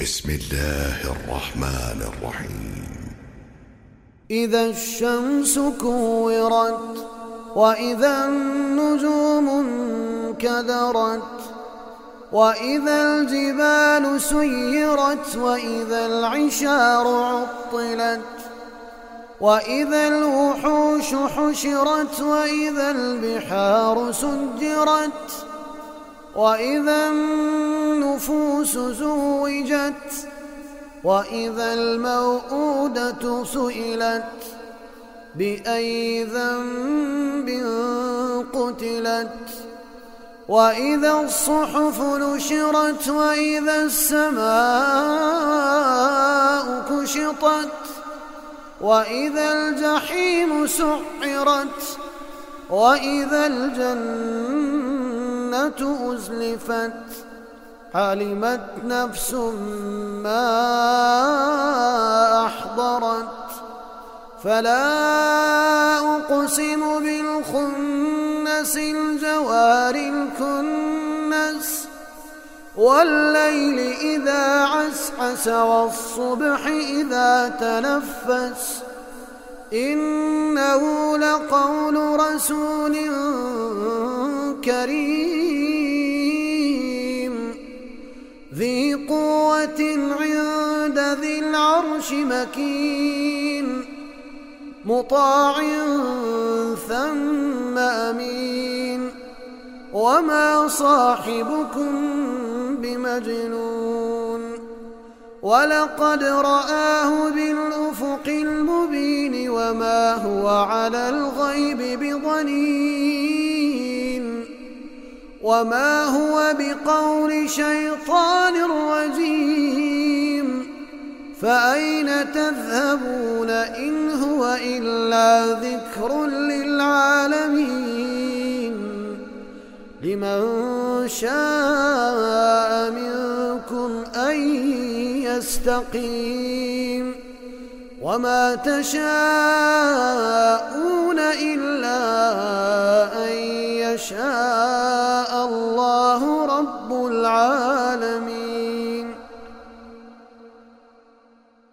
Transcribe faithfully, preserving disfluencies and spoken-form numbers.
بسم الله الرحمن الرحيم. إذا الشمس كورت وإذا النجوم انكدرت وإذا الجبال سيرت وإذا العشار عطلت وإذا الوحوش حشرت وإذا البحار سجرت وإذا النفوس زوجت وإذا الموءودة سئلت بأي ذنب قتلت وإذا الصحف نشرت وإذا السماء كشطت وإذا الجحيم سعرت وإذا الجنة أزلفت علمت نفس ما أحضرت فلا أقسم بالخنس الجوار الكنس والليل إذا عسعس والصبح إذا تنفس إنه لقول رسول كريم ذي قوة عند ذي العرش مكين مطاع ثم أمين وما صاحبكم بمجنون ولقد رآه بالأفق المبين وما هو على الغيب بضنين وما هو بقول شيطان رجيم فأين تذهبون إن هو إلا ذكر للعالمين لمن شاء منكم أن يستقيم وما تشاءون إلا أن يشاء